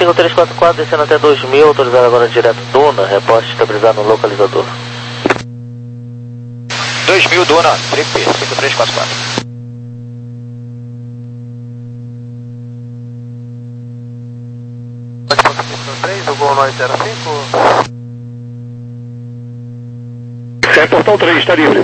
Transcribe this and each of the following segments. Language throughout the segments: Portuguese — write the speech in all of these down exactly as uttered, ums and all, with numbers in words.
cinco três quatro quatro, descendo até dois mil, autorizado agora direto Duna, reporte estabilizado no localizador. dois mil, Duna, trip, cinco três quatro quatro. três, o Gol nove zero cinco. É portão três, está livre.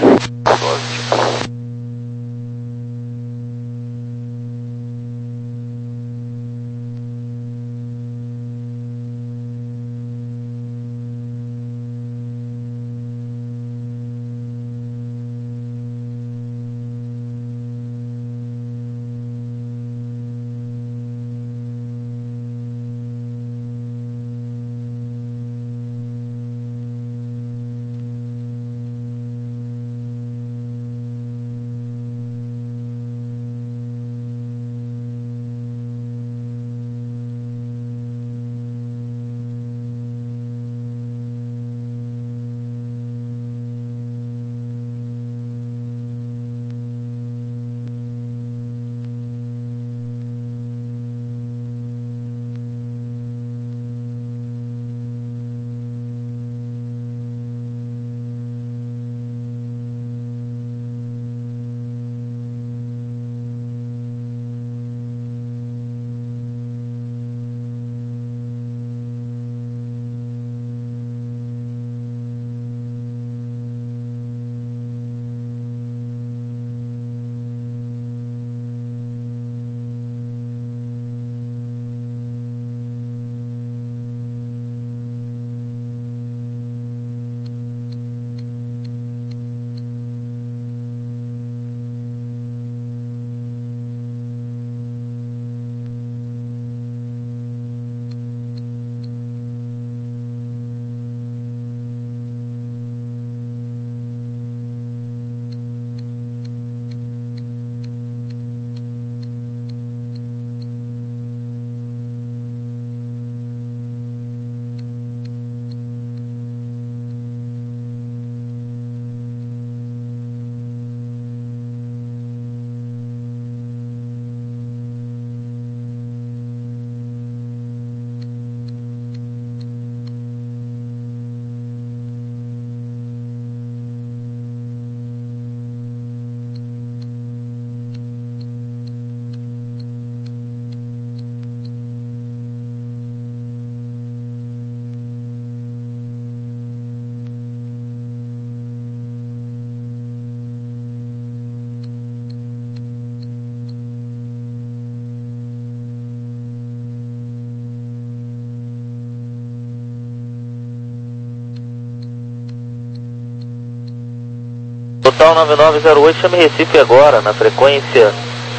Total nove nove zero oito, chame Recife agora, na frequência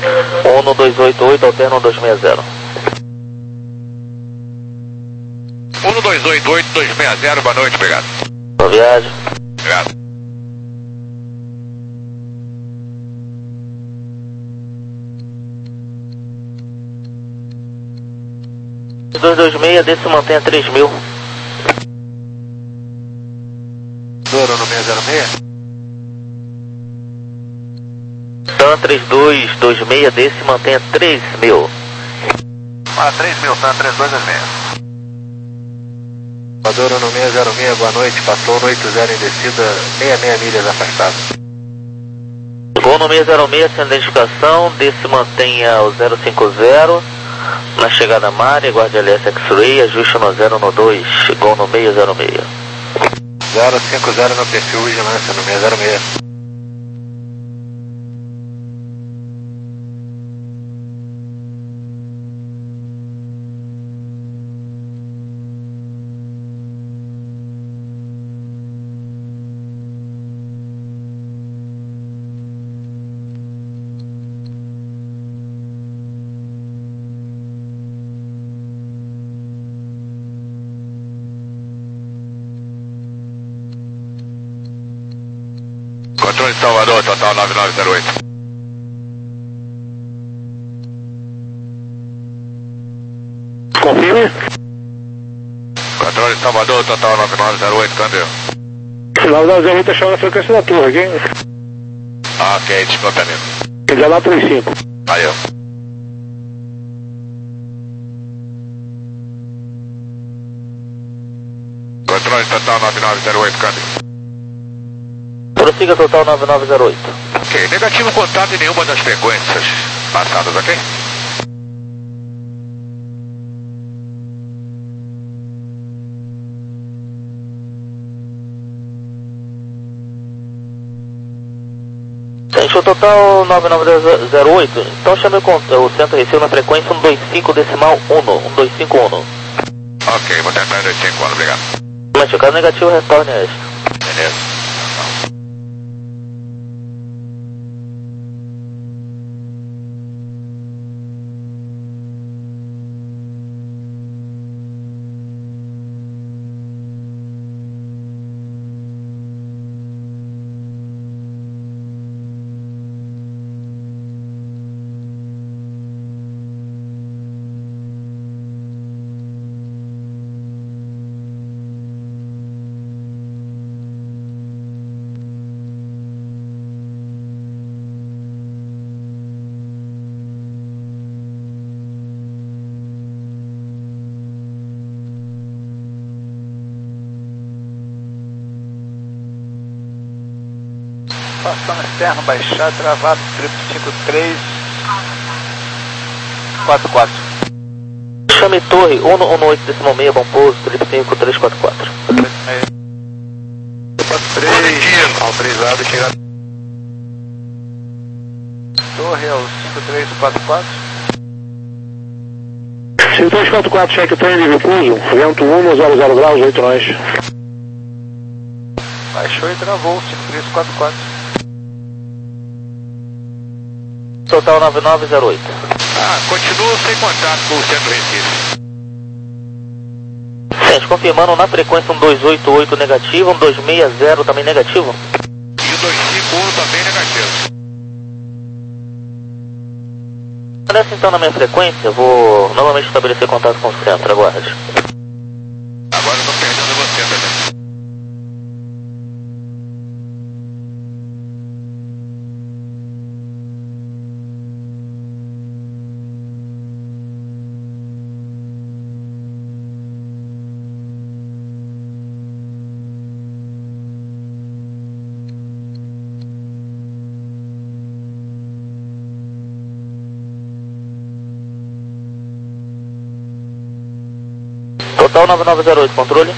um dois oito oito, alterno um dois seis zero. um dois oito oito, dois seis zero, boa noite, obrigado. Boa viagem. Obrigado. dois dois seis, desse mantém a três mil. Doro no seis zero seis. TAM três dois dois seis, desse mantém a três mil. Ah, três mil, TAM três dois dois seis. Doro no seis zero seis, boa noite, passou no oito zero em descida, seis seis milhas afastado. Gol no seis zero seis, sem identificação, desse mantenha o zero cinco zero. Na chegada à área, guarde L S X-Ray, ajuste no zero no dois, gol no seis zero seis. zero cinco zero no perfil vigilância no seis zero seis. Controle de Salvador, total nove nove zero oito. Confirme. Controle de Salvador, total nove nove zero oito, câmbio. Sinal da zero oito é chamar na frequência da torre, ok? Ah, ok, desculpa, amigo. Ele é lá três cinco. Valeu. Controle total nove nove zero oito, câmbio. Prossiga total nove nove zero oito. Ok, negativo contato em nenhuma das frequências passadas, ok? Show total nove nove zero oito, então chame o, o centro Recife na frequência cento e vinte e cinco decimal um, cento e vinte e cinco um. Ok, vou tentar em cento e vinte e cinco um, obrigado. Mas se o caso negativo, retorne a esta. Beleza. Situação externa, baixar, travado, triplo cinco três quatro quatro. Chame torre um um oito decimal seis, bom pouso, triplo cinco três quatro quatro. três, autorizado, chegado. Torre ao cinco três quatro quatro. cinco três quatro quatro, cheque trem de repouso, vento um zero zero graus, oito nós. Baixou e travou, cinco três quatro quatro. Total nove nove zero oito. Ah, continuo sem contato com o centro Recife. Gente, confirmando na frequência um dois oito oito negativo, um dois seis zero também negativo. E o dois cinco um também negativo. Nessa então na minha frequência, vou novamente estabelecer contato com o centro, aguarde. Agora eu tô perdendo você também. Total nove nove zero oito, controle.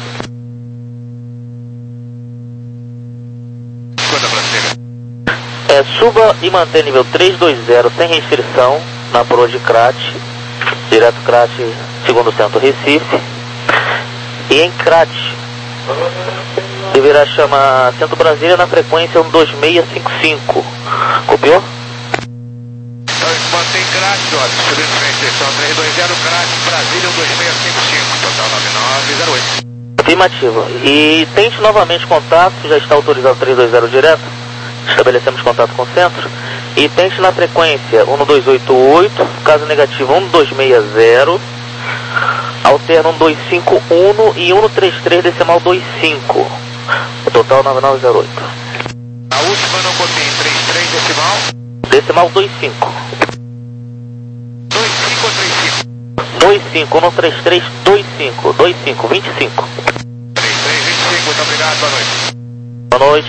Quando prossiga. É, suba e mantém nível trezentos e vinte sem restrição na proa de Crate, direto Crate, segundo centro Recife. E em Crate, deverá chamar Centro Brasília na frequência um dois seis cinco cinco. Copiou? Então, mantém Crate, olha, subindo sem restrição, trezentos e vinte Crate, Brasília um dois seis cinco cinco, total nove nove zero oito. Afirmativo. E tente novamente contato, já está autorizado trezentos e vinte direto. Estabelecemos contato com o centro. E tente na frequência um dois oito oito, caso negativo um dois seis zero, alterna um dois cinco um e um três três decimal vinte e cinco. O total nove nove zero oito. A última não copiei, trinta e três decimal. Decimal vinte e cinco. dois cinco ou trinta e cinco? vinte e cinco, um três três, vinte e cinco, vinte e cinco, vinte e cinco. trinta e três, vinte e cinco, muito obrigado, boa noite. Boa noite.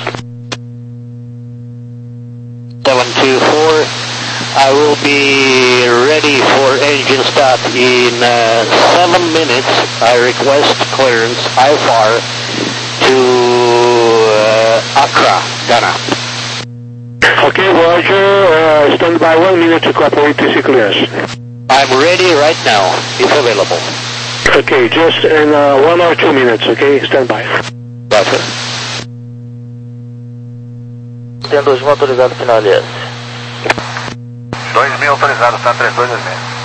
seven two four, I will be ready for engine start in uh, seven minutes. I request clearance I F R to uh, Accra, Ghana. Okay, Roger, uh, stand by one minute to cooperate to clearance. I'm ready right now, if available. Okay, just in uh, one or two minutes, okay? Stand by. Roger. Tem dois mil autorizado final L S. dois mil autorizado, tá? três dois dois seis.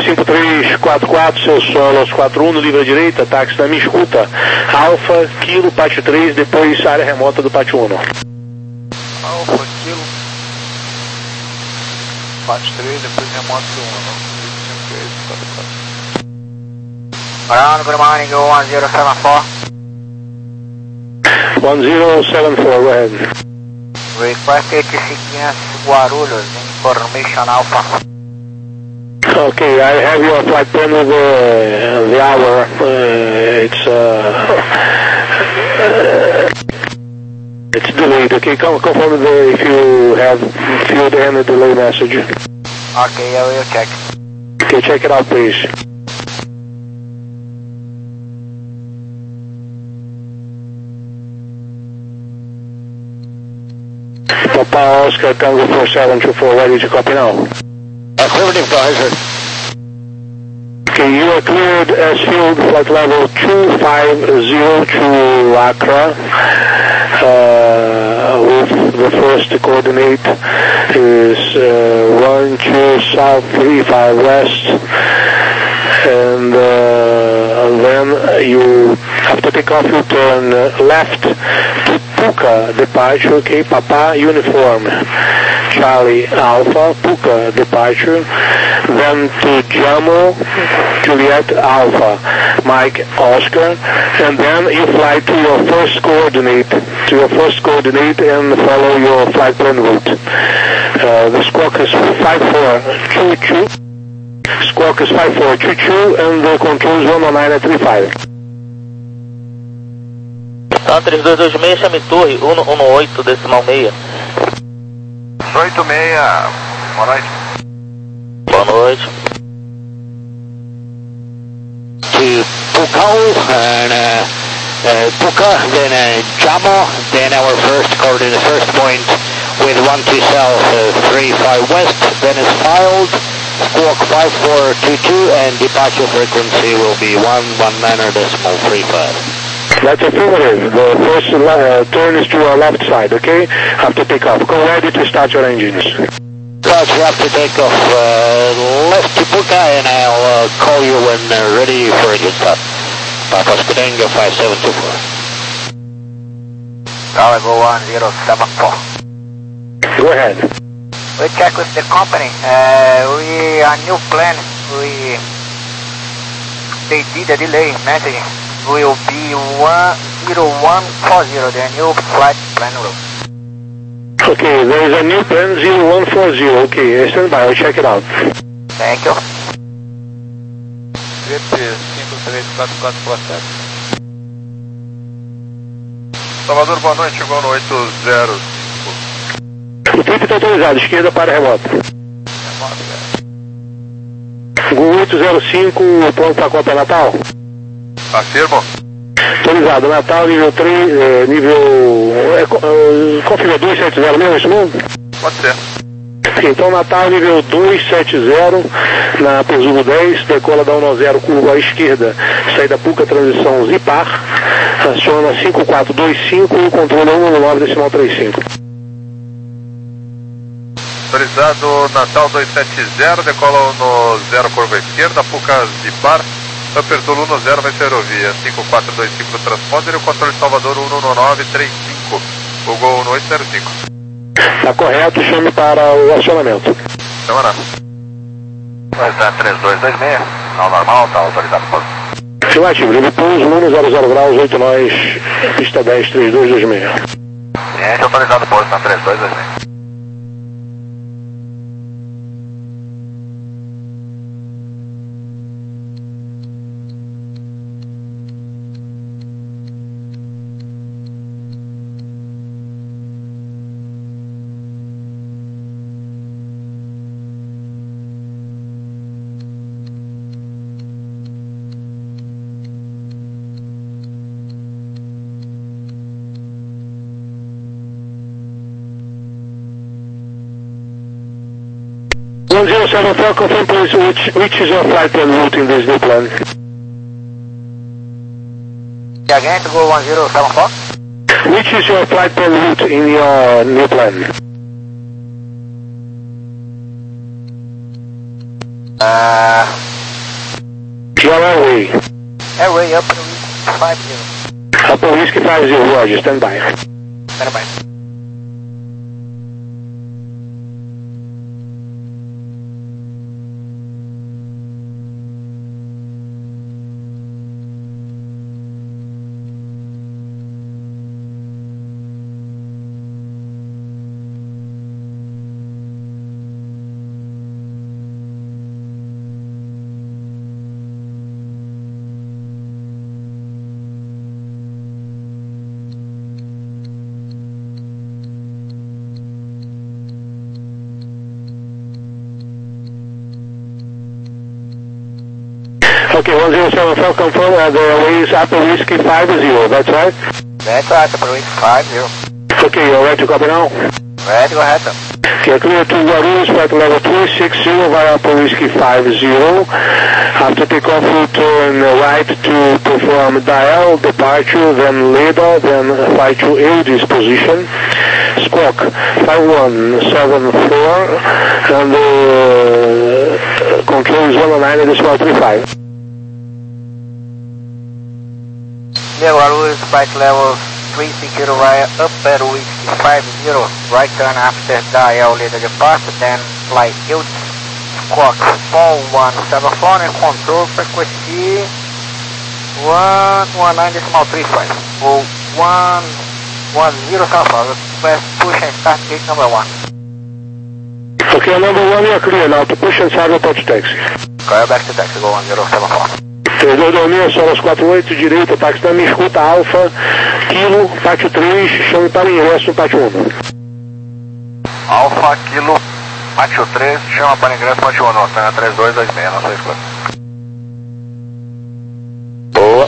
cinco três quatro quatro, seu solo aos quatro um no livre à direita, táxi na minha escuta. Alfa, Kilo, Pátio três, depois área remota do Pátio um. Alfa, Kilo, Pátio três, depois remota do um. Ground, good morning, go one zero seven four. one zero seven four, go ahead. Request eighty-six Guarulhos, information Alpha. Okay, I have your flight plan with the, the hour. Uh, it's uh, uh, it's delayed. Okay, come confirm the, if you have viewed any delay message. Okay, I will check. Okay, check it out, please. Papa Oscar Tango four seven two four, ready to copy now. Affirmative, guys. Okay, you are cleared as field flight level two five zero to Accra. Uh, with the first coordinate is uh, one two south three five west, and uh, then you have to take off. You turn left to Puka departure. Okay, Papa uniform Charlie Alpha Puka departure, then to Jamo Juliet Alpha Mike Oscar, and then you fly to your first coordinate to your first coordinate and follow your flight plan route. Uh, the squawk is five four two two. Squawk is five four two two, and the control is one one nine three five. Tá, três dois dois seis, chame torre, um um oito, decimal seis. oito seis, boa noite. Boa noite. To Pukao, and uh, uh, Puka, then uh, Jamo, then our first coordinate, first point with one two south, uh, three five west, then is filed, squawk five four two two, and departure frequency will be one one nine decimal three five. That's affirmative. The first uh, turn is to our left side, okay? Have to take off. Go ready to start your engines. Guys, we have to take off uh, left to Puka, and I'll uh, call you when uh, ready for engine start. Papa Scudenga five seven two four. Tower go one zero seven four. Go ahead. We check with the company. Uh, we a new plan. We they did a delay message. Will be one zero one four zero. The new flight plan route. Okay, there is a new plan zero one four zero. Okay, stand by. I'll check it out. Thank you. G P cinco três quatro quatro processa. Salvador, boa noite, chegou no oito zero cinco. O trip está autorizado, esquerda para remota. Gol oito zero cinco, pronto para Copa Natal? Afirmo. Autorizado, Natal, nível três, é, nível... É, é, confirma dois sete zero mesmo, isso mesmo? Pode ser. Então Natal, nível dois sete zero, na Pesugo dez, decola da um zero, curva à esquerda, saída Puca, transição Zipar, aciona cinco quatro dois cinco, controle um nove decimal trinta e cinco. Autorizado Natal dois sete zero, decola no zero, curva à esquerda, Puca Zipar, Upper Zulu um zero, vai ser aerovia, cinco quatro dois cinco transponder e o controle Salvador um um nove três cinco, o Gol no oito zero cinco. Está correto, chame para o acionamento. Chama lá. Está três dois dois seis, não normal, está autorizado por... Afirmativo, livre pouso, Luno zero zero graus, oito nós, pista dez três dois dois seis. Cliente autorizado por, está três dois dois seis. one zero seven four, confirm please, which, which is your flight plan route in this new plan? Again to go one zero seven four. Which is your flight plan route in your new plan? Uh, Your airway. Airway Upper Whiskey five zero. Upper Whiskey five zero, roger, stand by. Stand by. Okay, one zero seven four, confirm uh, the airway is Upper Whiskey five zero, that's right? That's right, Upper Whiskey five zero. Okay, you're ready to copy now? Ready, go ahead, sir. Okay, clear to Guarulhos, flight level three six zero via Upper Whiskey five zero. After takeoff, we'll turn right to perform dial, departure, then LEDA, then fly to A D I S position. Squawk five one seven four, and the uh, control is one oh nine decimal three five. Yeah, Guarulhos, flight level three six zero via Upper Whiskey five zero. Right turn after dial, LEDA departure, then fly A D I S. Squawk four one seven four and control frequency one one nine decimal three five. Or one one zero seven four. Request push and start gate number one. Okay, number one, you're clear now to push and start approach taxi. Clear back to taxi, go one zero seven four. três dois dois seis, Solos quatro oito, direita, táxi da minha escuta, Alfa, Kilo, pátio três, chame para ingresso no pátio um. Alfa, Kilo, pátio três, chama para ingresso, pátio um, Antena três dois dois seis, nossa escuta. Boa.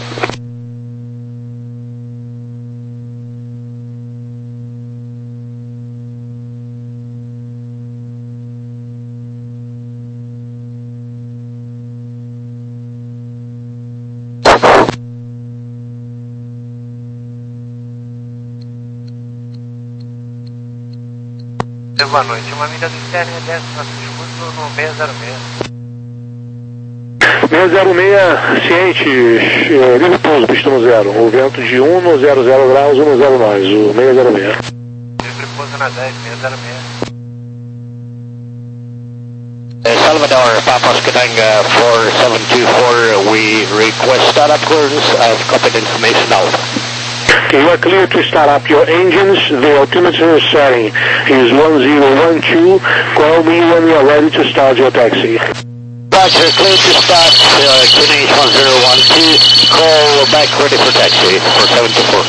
Boa noite, uma milha do Sterling dez, nosso escudo no seis zero seis. seis zero seis, ciente, eh, livre pouso, pistão zero, o vento de um no zero zero graus, um no zero nós, o seis zero seis. Livre pouso na dez, seis zero seis. Uh, Salvador, Papa Skadanga four seven two four, we request startup clearance. I've copied information out. Okay, you are clear to start up your engines. The altimeter setting is one zero one two. Call me when you are ready to start your taxi. Roger, clear to start, uh, Q N H one zero one two, call back ready for taxi for seven two four.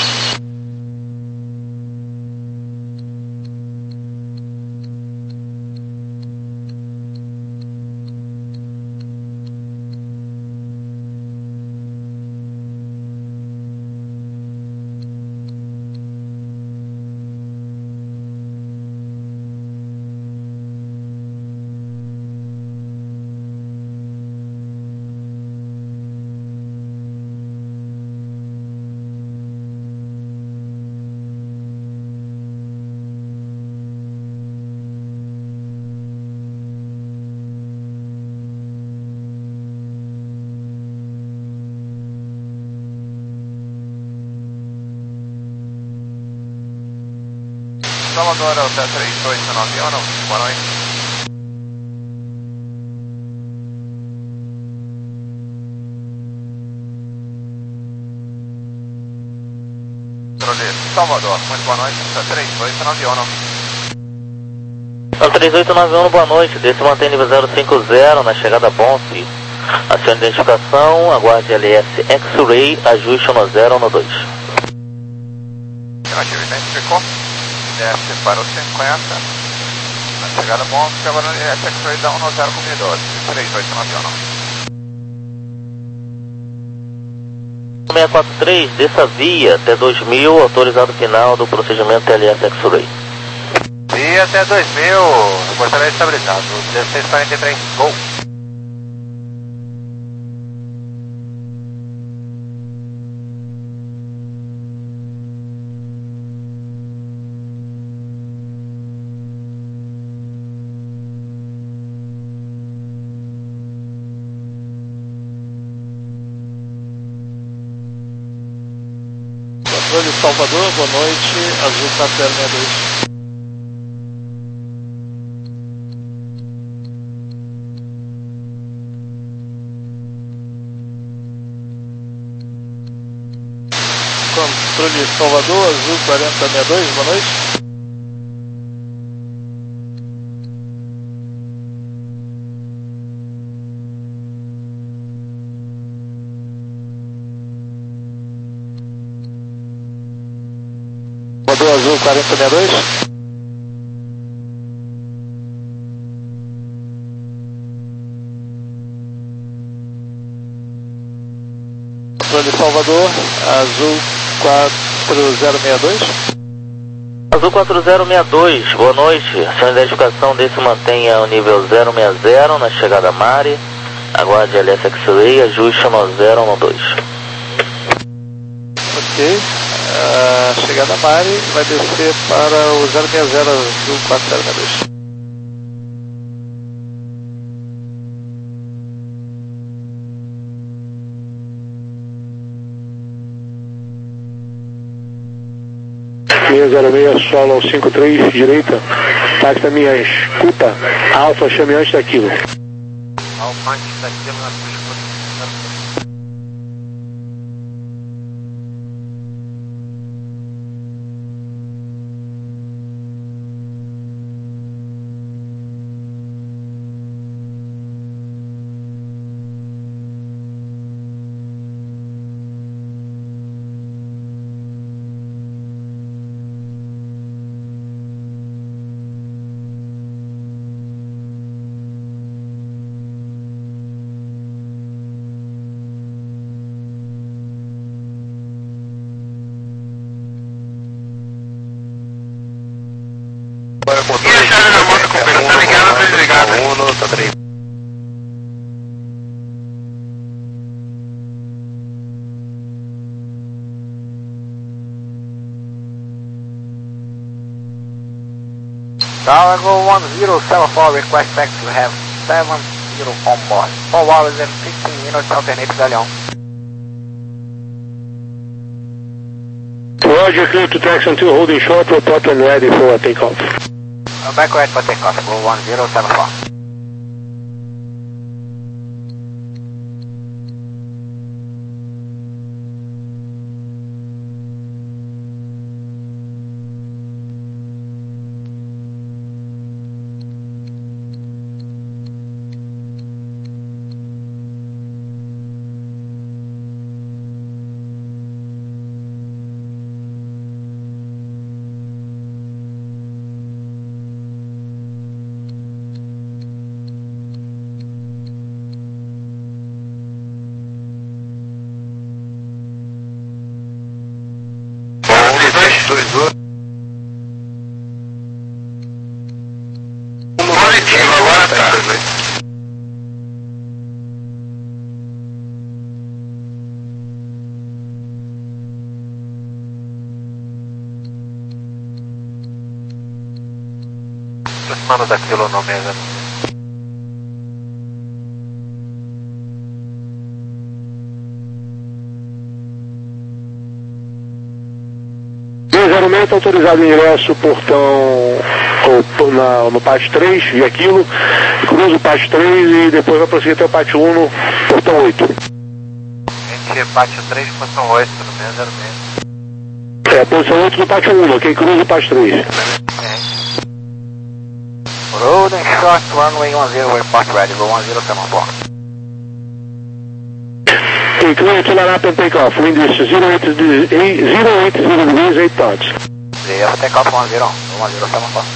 Salvador, Delta três oito nove um, boa noite. Salvador, muito boa noite, Delta três oito nove um. Delta três oito nove um, boa noite, desce mantém nível zero cinco zero na chegada a Bonfe. Acione identificação, aguarde L S X-Ray, ajuste no zero no dois. Negativo, identificou. Desce para o cinquenta. Na chegada bom, ficava no L S X-Ray da um no zero com doze. três oito nove um. seis quatro três, desça via até dois mil, autorizado final do procedimento L S X-Ray. Via até dois mil, portaria estabilizado. dezesseis quarenta e três, gol. Controle Salvador, boa noite, Azul quatro zero seis dois. Controle Salvador, Azul quarenta sessenta e dois, boa noite. Salvador, Azul quarenta sessenta e dois. Controle Salvador, Azul quatro zero seis dois. Azul quatro zero seis dois, boa noite. Sua identificação desse mantenha o nível zero seis zero na chegada a Mari. Aguarde L S X-Ray, ajuste no zero um dois. Ok. Uh, chegada a Mari, vai descer para o zero seis zero Azul quatro zero seis dois. seis zero seis, solo cinco três, direita, táxi da minha escuta, Alfa, chame antes daquilo. Alfa antes daquilo na sua escuta. E a chave da moto companheiro, tá ligada ou tá desligada? um, tá três. Tower one zero seven four, request back to have seven zero on board. four hours and fifteen minutes, alternate galeão. Roger, clear to taxi until holding short, report when ready for takeoff. Back right for takeoff, go one zero seven four. dois, dois. Positivo, agora tá. Aproximando daquilo não mesmo. Está autorizado em ingresso, portão ou, na, no pátio três, via quilo, cruza o pátio três e depois vai prosseguir até o pátio um no portão oito. Gente, pátio três, posição oito, no meio zero seis. É, posição oito no pátio um, ok? Cruza o pátio três. Road and short, runway one zero, report ready, go one zero seven four. Okay, clear to line up and take off. Wind is zero eight zero degrees, eight knots. Zero, take off one zero, one zero seven four.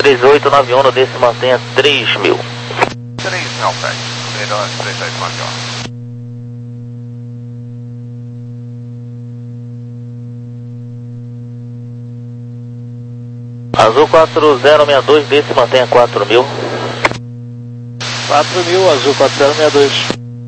três oito nove um, desse mantenha três mil. três mil, pede. Melhor, três oito nove um. Azul quatro zero seis dois, desse mantenha quatro mil. quatro mil, Azul quatro zero seis dois.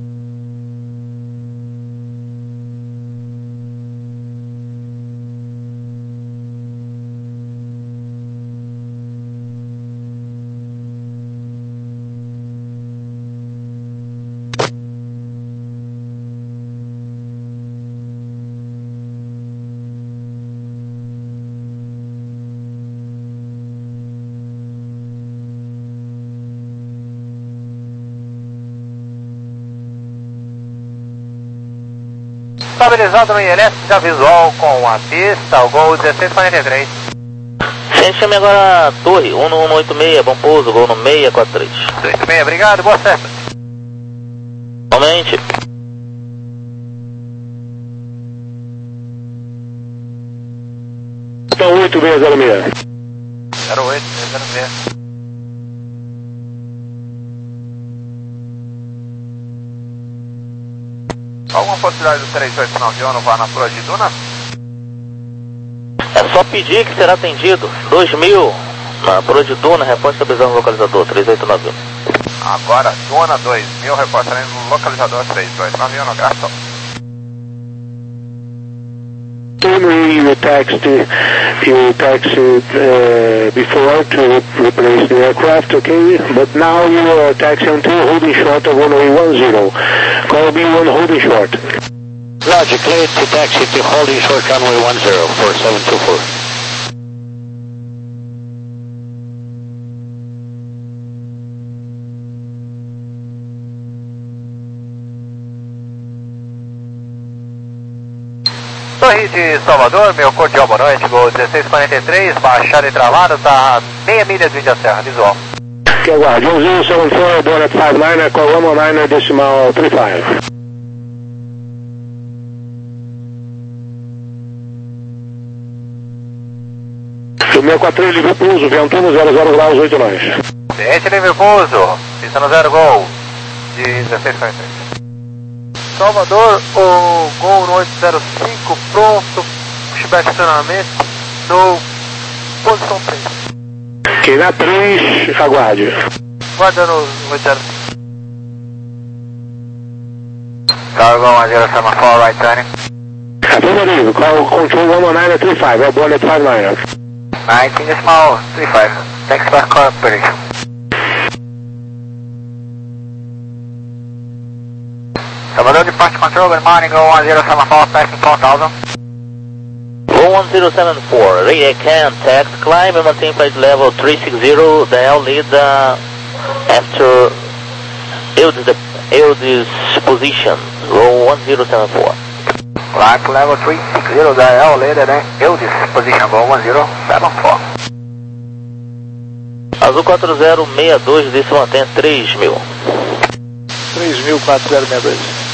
Estabilizado no I L S, já visual com a pista, o Gol dezesseis quarenta e três. Chame agora a torre, um um oito seis, bom pouso, Gol no seis quatro três. oito seis, obrigado, boa festa. Aumente. Então, oito seis zero seis. zero oito zero seis. Alguma possibilidade do três oito nove um voar na Proa de Duna? É só pedir que será atendido. dois mil na Proa de Duna, reposta visão localizador três oito nove um. Agora, Duna dois mil, reportarei no localizador três oito nove um, no gasto. Normally you taxed you taxed uh, before to replace the aircraft, okay? But now you are taxiing until holding short of one oh one zero. Call B one holding short. Roger, cleared to taxi to holding short runway one zero four seven two four. Torre de Salvador, meu cordial boa noite, Gol dezesseis quarenta e três, baixada e travada, tá meia milha de Índia Serra, visual. Que aguarde, one zero seven four, born at five nine, call one one nine decimal three five. O meu quatro três livre pouso, ventando zero zero graus oito nós. Cliente livre pouso, pista no zero Gol, de dezesseis quarenta e três. Salvador, o Gol no oito zero cinco, pronto, pushback de estacionamento, no posição três. Que na três, aguarde. Guardando oito zero cinco. Cargo one zero seven four, right turning. Affirmative, call control one one nine three five, I'm born at five nine. nineteen decimal three five, thanks for cooperation. Salvador, departure control, good morning, Go one zero seven four, passing four thousand. Go one zero seven four, radar can, tax, climb and maintain flight level three six zero, the L lead uh, after Eldis position, Go one zero seven four. Climb level three six zero, the L lead and Eldis position, Go one zero seven four. Azul quatro zero seis dois, desse mantenha três mil. três mil, quatro zero seis dois.